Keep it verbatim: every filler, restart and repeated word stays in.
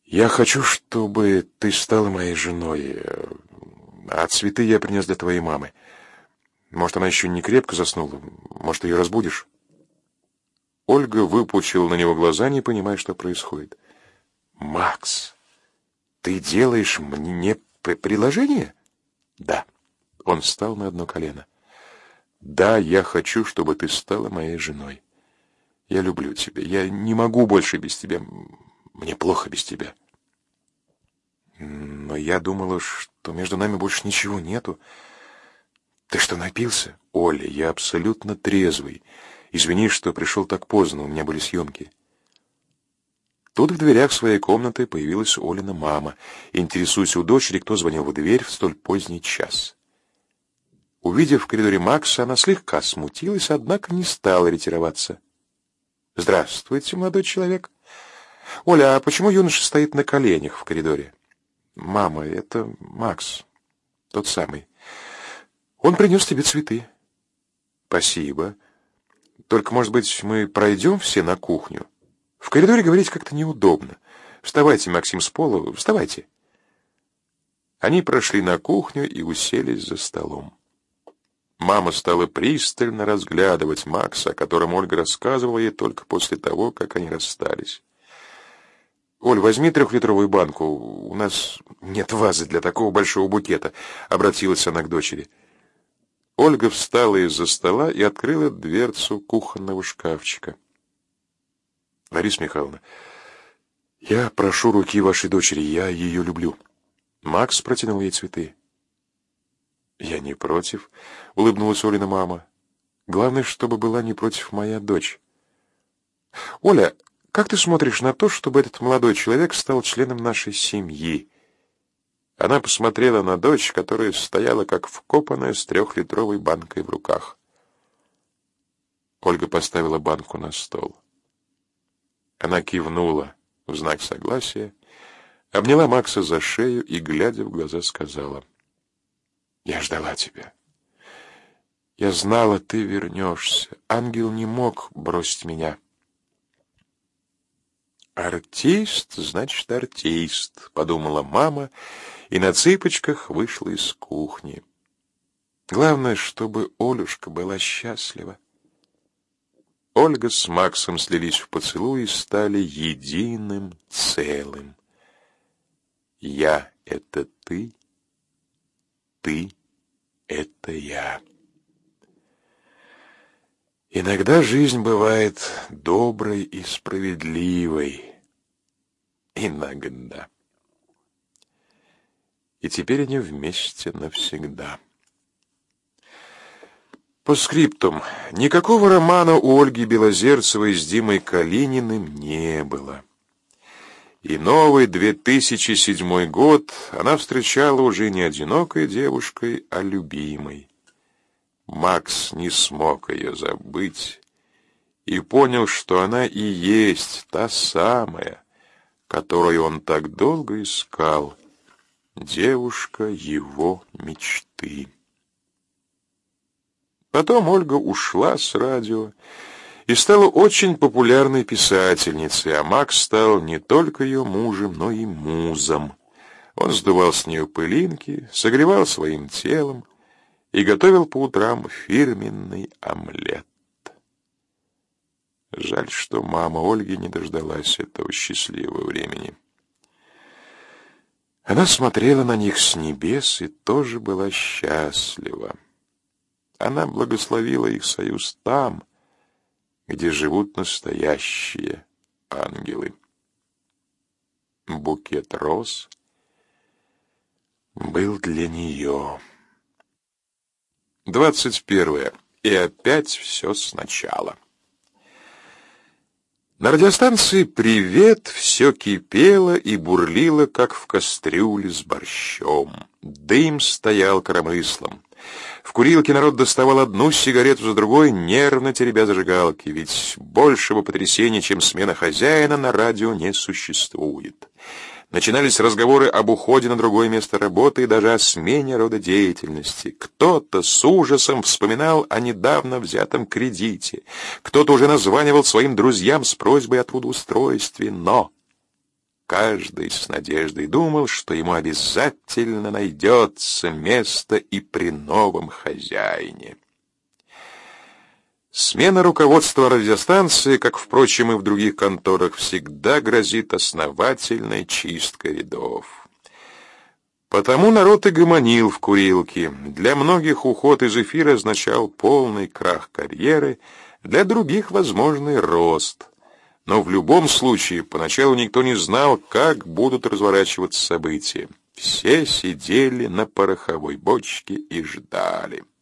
Я хочу, чтобы ты стала моей женой, а цветы я принес для твоей мамы. Может, она еще не крепко заснула, может, ее разбудишь?» Ольга выпучила на него глаза, не понимая, что происходит. «Макс, ты делаешь мне предложение?» «Да». Он встал на одно колено. «Да, я хочу, чтобы ты стала моей женой. Я люблю тебя. Я не могу больше без тебя. Мне плохо без тебя». «Но я думала, что между нами больше ничего нету. Ты что, напился?» «Оля, я абсолютно трезвый. Извини, что пришел так поздно, у меня были съемки». Тут в дверях своей комнаты появилась Олина мама, интересуясь у дочери, кто звонил в дверь в столь поздний час. Увидев в коридоре Макса, она слегка смутилась, однако не стала ретироваться. «Здравствуйте, молодой человек. Оля, а почему юноша стоит на коленях в коридоре?» «Мама, это Макс, тот самый. Он принес тебе цветы». «Спасибо. Только, может быть, мы пройдем все на кухню? В коридоре говорить как-то неудобно. Вставайте, Максим, с пола, вставайте». Они прошли на кухню и уселись за столом. Мама стала пристально разглядывать Макса, о котором Ольга рассказывала ей только после того, как они расстались. «Оль, возьми трехлитровую банку, у нас нет вазы для такого большого букета», — обратилась она к дочери. Ольга встала из-за стола и открыла дверцу кухонного шкафчика. «Лариса Михайловна, я прошу руки вашей дочери, я ее люблю». Макс протянул ей цветы. «Я не против», — улыбнулась Олина мама. «Главное, чтобы была не против моя дочь». «Оля, как ты смотришь на то, чтобы этот молодой человек стал членом нашей семьи?» Она посмотрела на дочь, которая стояла как вкопанная с трехлитровой банкой в руках. Ольга поставила банку на стол. Она кивнула в знак согласия, обняла Макса за шею и, глядя в глаза, сказала: «Я ждала тебя. Я знала, ты вернешься. Ангел не мог бросить меня». «Артист, значит, артист», — подумала мама, и на цыпочках вышла из кухни. Главное, чтобы Олюшка была счастлива. Ольга с Максом слились в поцелуи и стали единым целым. «Я — это ты, ты — это я». Иногда жизнь бывает доброй и справедливой. Иногда. И теперь они вместе навсегда. По скриптум. Никакого романа у Ольги Белозерцевой с Димой Калининым не было. И новый две тысячи седьмой год она встречала уже не одинокой девушкой, а любимой. Макс не смог ее забыть и понял, что она и есть та самая, которую он так долго искал, девушка его мечты. Потом Ольга ушла с радио и стала очень популярной писательницей, а Макс стал не только ее мужем, но и музом. Он сдувал с нее пылинки, согревал своим телом и готовил по утрам фирменный омлет. Жаль, что мама Ольги не дождалась этого счастливого времени. Она смотрела на них с небес и тоже была счастлива. Она благословила их союз там, где живут настоящие ангелы. Букет роз был для нее. Двадцать первое. И опять все сначала. На радиостанции «Привет» все кипело и бурлило, как в кастрюле с борщом. Дым стоял коромыслом. В курилке народ доставал одну сигарету за другой, нервно теребя зажигалки, ведь большего потрясения, чем смена хозяина, на радио не существует. Начинались разговоры об уходе на другое место работы и даже о смене рода деятельности. Кто-то с ужасом вспоминал о недавно взятом кредите. Кто-то уже названивал своим друзьям с просьбой о трудоустройстве. Но каждый с надеждой думал, что ему обязательно найдется место и при новом хозяине. Смена руководства радиостанции, как, впрочем, и в других конторах, всегда грозит основательной чисткой рядов. Потому народ и гомонил в курилке. Для многих уход из эфира означал полный крах карьеры, для других — возможный рост. Но в любом случае поначалу никто не знал, как будут разворачиваться события. Все сидели на пороховой бочке и ждали.